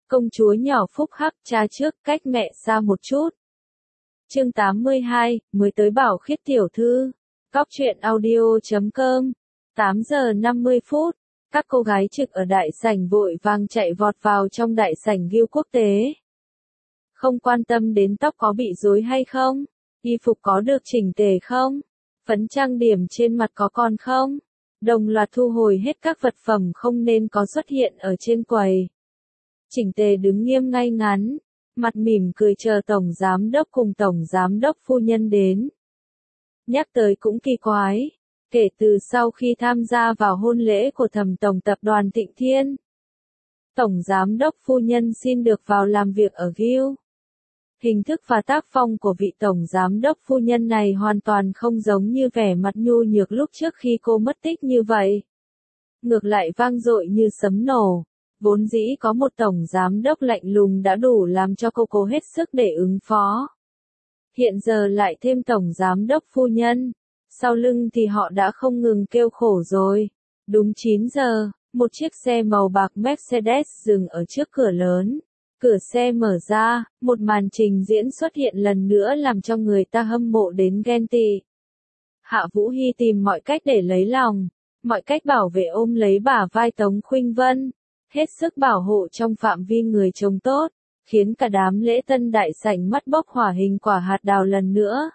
Công chúa nhỏ phúc hắc cha trước cách mẹ xa một chút. Chương 82, mới tới Bảo Khiết tiểu thư. Cóc truyện audio.com. 8 giờ 50 phút. Các cô gái trực ở đại sảnh vội vàng chạy vọt vào trong đại sảnh Gil quốc tế. Không quan tâm đến tóc có bị rối hay không, y phục có được chỉnh tề không, phấn trang điểm trên mặt có còn không. Đồng loạt thu hồi hết các vật phẩm không nên có xuất hiện ở trên quầy. Chỉnh tề đứng nghiêm ngay ngắn, mặt mỉm cười chờ tổng giám đốc cùng tổng giám đốc phu nhân đến. Nhắc tới cũng kỳ quái, kể từ sau khi tham gia vào hôn lễ của thẩm tổng tập đoàn Thịnh Thiên, tổng giám đốc phu nhân xin được vào làm việc ở Gil. Hình thức và tác phong của vị tổng giám đốc phu nhân này hoàn toàn không giống như vẻ mặt nhu nhược lúc trước khi cô mất tích như vậy. Ngược lại vang dội như sấm nổ. Vốn dĩ có một tổng giám đốc lạnh lùng đã đủ làm cho cô cố hết sức để ứng phó. Hiện giờ lại thêm tổng giám đốc phu nhân. Sau lưng thì họ đã không ngừng kêu khổ rồi. Đúng 9 giờ, một chiếc xe màu bạc Mercedes dừng ở trước cửa lớn. Cửa xe mở ra, một màn trình diễn xuất hiện lần nữa làm cho người ta hâm mộ đến ghen tị. Hạ Vũ Hy tìm mọi cách để lấy lòng, mọi cách bảo vệ ôm lấy bả vai Tống Khuynh Vân, hết sức bảo hộ trong phạm vi người chồng tốt, khiến cả đám lễ tân đại sảnh mắt bốc hỏa hình quả hạt đào lần nữa.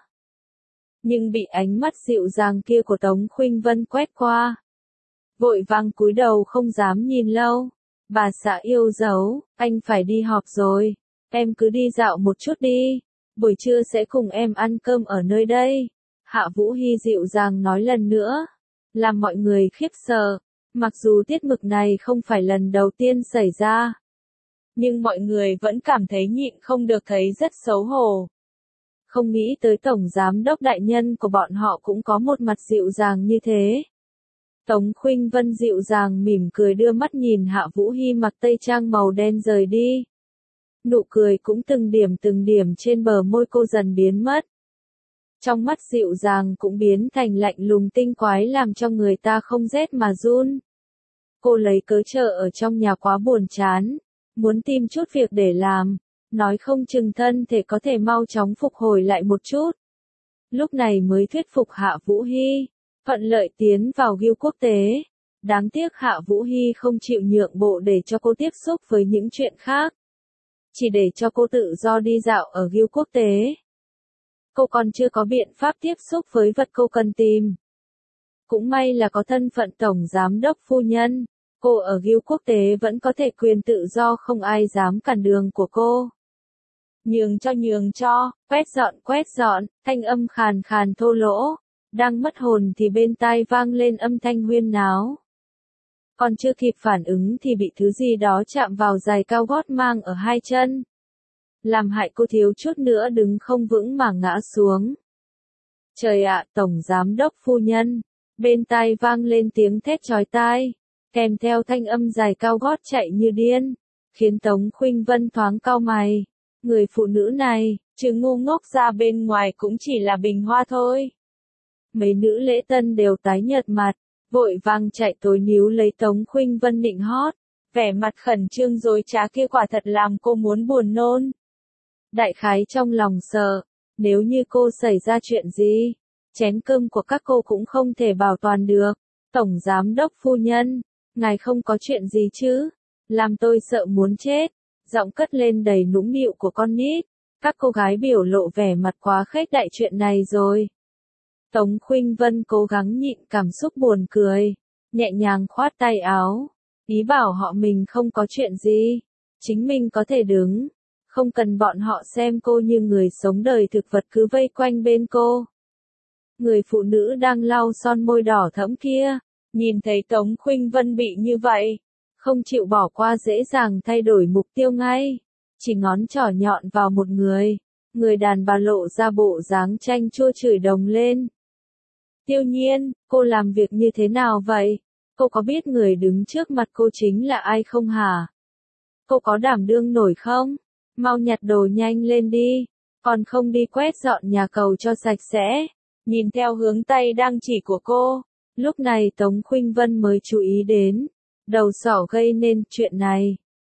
Nhưng bị ánh mắt dịu dàng kia của Tống Khuynh Vân quét qua. Vội vàng cúi đầu không dám nhìn lâu. Bà xã yêu dấu, anh phải đi họp rồi, em cứ đi dạo một chút đi, buổi trưa sẽ cùng em ăn cơm ở nơi đây. Hạ Vũ Hy dịu dàng nói lần nữa, làm mọi người khiếp sợ, mặc dù tiết mục này không phải lần đầu tiên xảy ra. Nhưng mọi người vẫn cảm thấy nhịn không được thấy rất xấu hổ. Không nghĩ tới tổng giám đốc đại nhân của bọn họ cũng có một mặt dịu dàng như thế. Tống Khuynh Vân dịu dàng mỉm cười đưa mắt nhìn Hạ Vũ Hy mặc tây trang màu đen rời đi. Nụ cười cũng từng điểm trên bờ môi cô dần biến mất. Trong mắt dịu dàng cũng biến thành lạnh lùng tinh quái làm cho người ta không rét mà run. Cô lấy cớ chờ ở trong nhà quá buồn chán, muốn tìm chút việc để làm, nói không chừng thân thể có thể mau chóng phục hồi lại một chút. Lúc này mới thuyết phục Hạ Vũ Hy. Thuận lợi tiến vào Gil quốc tế. Đáng tiếc Hạ Vũ Hy không chịu nhượng bộ để cho cô tiếp xúc với những chuyện khác. Chỉ để cho cô tự do đi dạo ở Gil quốc tế. Cô còn chưa có biện pháp tiếp xúc với vật cô cần tìm. Cũng may là có thân phận tổng giám đốc phu nhân. Cô ở Gil quốc tế vẫn có thể quyền tự do không ai dám cản đường của cô. Nhường cho, quét dọn, thanh âm khàn khàn thô lỗ. Đang mất hồn thì bên tai vang lên âm thanh huyên náo. Còn chưa kịp phản ứng thì bị thứ gì đó chạm vào giày cao gót mang ở hai chân. Làm hại cô thiếu chút nữa đứng không vững mà ngã xuống. Trời ạ, tổng giám đốc phu nhân. Bên tai vang lên tiếng thét chói tai, kèm theo thanh âm giày cao gót chạy như điên, khiến Tống Khuynh Vân thoáng cau mày. Người phụ nữ này, trừ ngu ngốc ra bên ngoài cũng chỉ là bình hoa thôi. Mấy nữ lễ tân đều tái nhợt mặt, vội vàng chạy tối níu lấy Tống Khuynh Vân nịnh hót, vẻ mặt khẩn trương dối trá kia quả thật làm cô muốn buồn nôn. Đại khái trong lòng sợ, nếu như cô xảy ra chuyện gì, chén cơm của các cô cũng không thể bảo toàn được. Tổng giám đốc phu nhân, ngài không có chuyện gì chứ? Làm tôi sợ muốn chết. Giọng cất lên đầy nũng nịu của con nít. Các cô gái biểu lộ vẻ mặt quá khếch đại chuyện này rồi. Tống Khuynh Vân cố gắng nhịn cảm xúc buồn cười, nhẹ nhàng khoát tay áo, ý bảo họ mình không có chuyện gì, chính mình có thể đứng, không cần bọn họ xem cô như người sống đời thực vật cứ vây quanh bên cô. Người phụ nữ đang lau son môi đỏ thẫm kia, nhìn thấy Tống Khuynh Vân bị như vậy, không chịu bỏ qua dễ dàng thay đổi mục tiêu ngay, chỉ ngón trỏ nhọn vào một người đàn bà lộ ra bộ dáng chanh chua chửi đồng lên. Tiêu Nhiên, cô làm việc như thế nào vậy? Cô có biết người đứng trước mặt cô chính là ai không hả? Cô có đảm đương nổi không? Mau nhặt đồ nhanh lên đi, còn không đi quét dọn nhà cầu cho sạch sẽ. Nhìn theo hướng tay đang chỉ của cô, lúc này Tống Khuynh Vân mới chú ý đến, đầu sỏ gây nên chuyện này.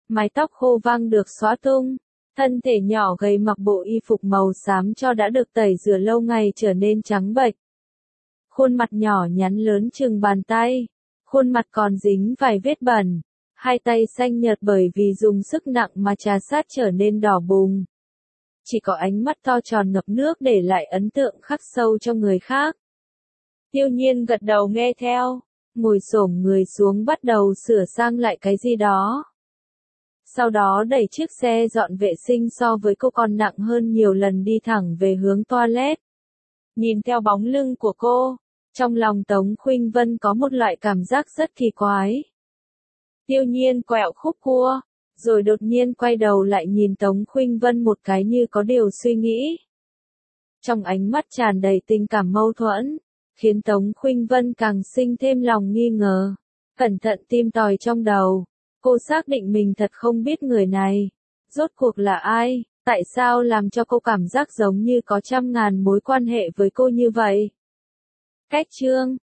Mái tóc khô văng được xóa tung. Thân thể nhỏ gầy mặc bộ y phục màu xám cho đã được tẩy rửa lâu ngày trở nên trắng bệch. Khuôn mặt nhỏ nhắn lớn chừng bàn tay. Khuôn mặt còn dính vài vết bẩn. Hai tay xanh nhợt bởi vì dùng sức nặng mà trà sát trở nên đỏ bùng. Chỉ có ánh mắt to tròn ngập nước để lại ấn tượng khắc sâu cho người khác. Tiêu Nhiên gật đầu nghe theo, ngồi xổm người xuống bắt đầu sửa sang lại cái gì đó. Sau đó đẩy chiếc xe dọn vệ sinh so với cô còn nặng hơn nhiều lần đi thẳng về hướng toilet. Nhìn theo bóng lưng của cô, trong lòng Tống Khuynh Vân có một loại cảm giác rất kỳ quái. Tiêu Nhiên quẹo khúc cua, rồi đột nhiên quay đầu lại nhìn Tống Khuynh Vân một cái như có điều suy nghĩ. Trong ánh mắt tràn đầy tình cảm mâu thuẫn, khiến Tống Khuynh Vân càng sinh thêm lòng nghi ngờ. Cẩn thận tìm tòi trong đầu, cô xác định mình thật không biết người này. Rốt cuộc là ai, tại sao làm cho cô cảm giác giống như có trăm ngàn mối quan hệ với cô như vậy? Cách chương